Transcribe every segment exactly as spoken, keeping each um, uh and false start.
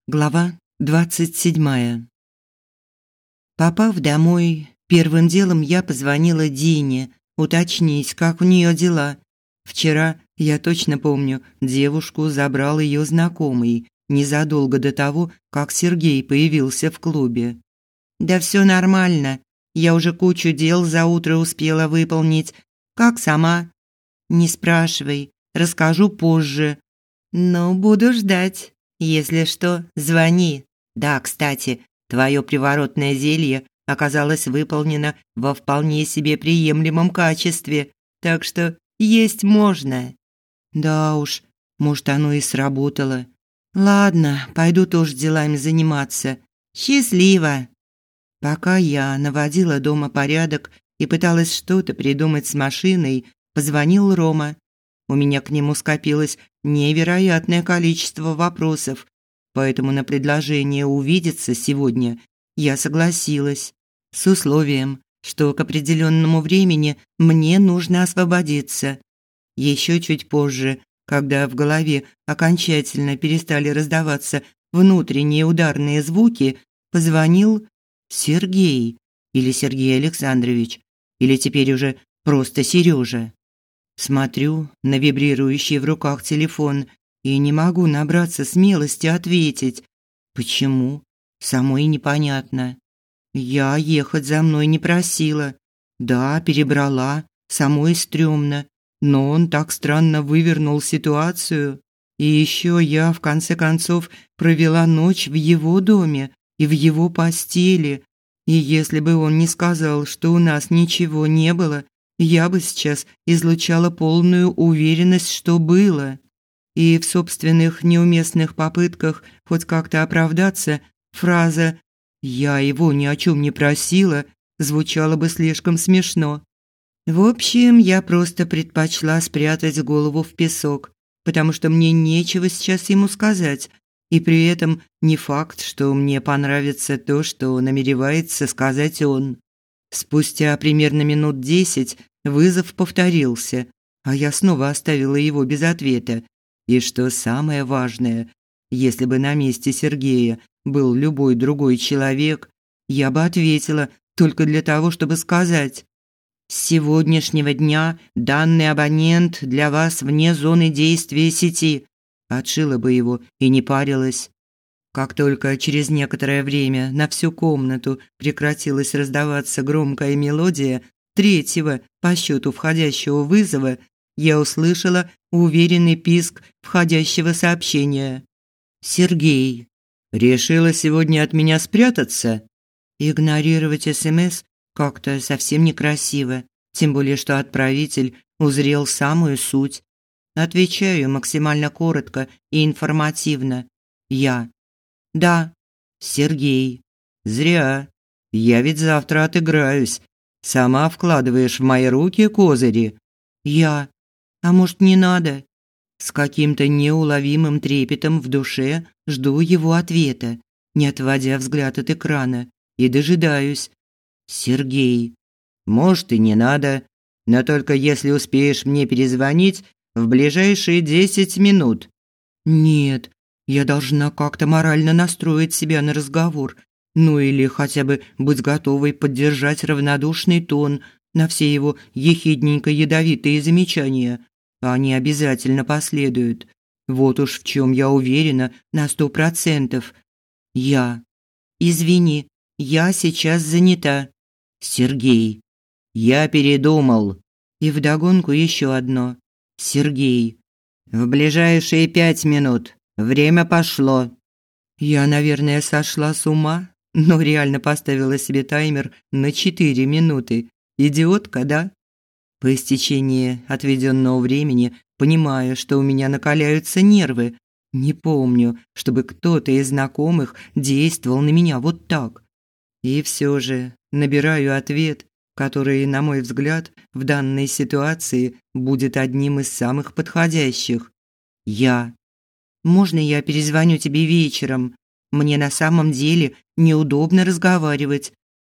Глава двадцать седьмая. Попав домой, первым делом я позвонила Дине, уточнить, как у нее дела. Вчера, я точно помню, девушку забрал ее знакомый, незадолго до того, как Сергей появился в клубе. «Да все нормально. Я уже кучу дел за утро успела выполнить. Как сама?» «Не спрашивай. Расскажу позже. Но буду ждать. Если что, звони. Да, кстати, твое приворотное зелье оказалось выполнено во вполне себе приемлемом качестве, так что есть можно». «Да уж, может, оно и сработало. Ладно, пойду тоже делами заниматься. Счастливо». Пока я наводила дома порядок и пыталась что-то придумать с машиной, позвонил Рома. У меня к нему скопилось невероятное количество вопросов, поэтому на предложение увидеться сегодня я согласилась, с условием, что к определенному времени мне нужно освободиться. Еще чуть позже, когда в голове окончательно перестали раздаваться внутренние ударные звуки, позвонил Сергей или Сергей Александрович, или теперь уже просто Сережа. Смотрю на вибрирующий в руках телефон и не могу набраться смелости ответить. Почему? Самой непонятно. Я ехать за мной не просила. Да, перебрала, самой стрёмно. Но он так странно вывернул ситуацию. И еще я, в конце концов, провела ночь в его доме и в его постели. И если бы он не сказал, что у нас ничего не было, я бы сейчас излучала полную уверенность, что было. И в собственных неуместных попытках хоть как-то оправдаться, фраза «я его ни о чем не просила» звучала бы слишком смешно. В общем, я просто предпочла спрятать голову в песок, потому что мне нечего сейчас ему сказать, и при этом не факт, что мне понравится то, что намеревается сказать он. Спустя примерно минут десять вызов повторился, а я снова оставила его без ответа. И что самое важное, если бы на месте Сергея был любой другой человек, я бы ответила только для того, чтобы сказать: «С сегодняшнего дня данный абонент для вас вне зоны действия сети». Отшила бы его и не парилась. Как только через некоторое время на всю комнату прекратилась раздаваться громкая мелодия третьего по счету входящего вызова, я услышала уверенный писк входящего сообщения. «Сергей, решила сегодня от меня спрятаться?» Игнорировать СМС как-то совсем некрасиво, тем более что отправитель узрел самую суть. Отвечаю максимально коротко и информативно. Я. «Да». «Сергей». «Зря. Я ведь завтра отыграюсь. Сама вкладываешь в мои руки козыри». «Я». «А может, не надо?» С каким-то неуловимым трепетом в душе жду его ответа, не отводя взгляд от экрана, и дожидаюсь. «Сергей». «Может, и не надо, но только если успеешь мне перезвонить в ближайшие десять минут». «Нет, я должна как-то морально настроить себя на разговор, ну или хотя бы быть готовой поддержать равнодушный тон на все его ехидненько-ядовитые замечания. Они обязательно последуют. Вот уж в чем я уверена на сто процентов. Я. «Извини, я сейчас занята». «Сергей». «Я передумал». И вдогонку еще одно. «Сергей». «В ближайшие пять минут. Время пошло». Я, наверное, сошла с ума, но реально поставила себе таймер на четыре минуты. Идиотка, да? По истечении отведенного времени понимаю, что у меня накаляются нервы. Не помню, чтобы кто-то из знакомых действовал на меня вот так. И все же набираю ответ, который, на мой взгляд, в данной ситуации будет одним из самых подходящих. Я. «Можно я перезвоню тебе вечером? Мне на самом деле неудобно разговаривать».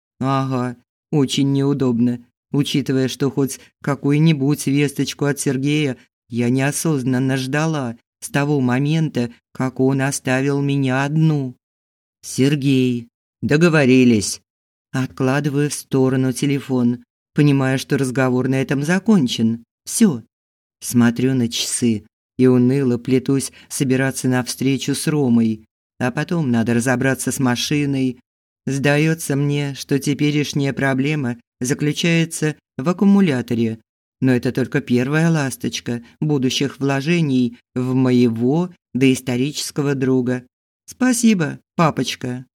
Ага, очень неудобно, учитывая, что хоть какую-нибудь весточку от Сергея я неосознанно ждала с того момента, как он оставил меня одну. Сергей. Договорились. Откладываю в сторону телефон, понимая, что разговор на этом закончен. Всё. Смотрю на часы и уныло плетусь собираться на встречу с Ромой. А потом надо разобраться с машиной. Сдается мне, что теперешняя проблема заключается в аккумуляторе. Но это только первая ласточка будущих вложений в моего доисторического друга. Спасибо, папочка.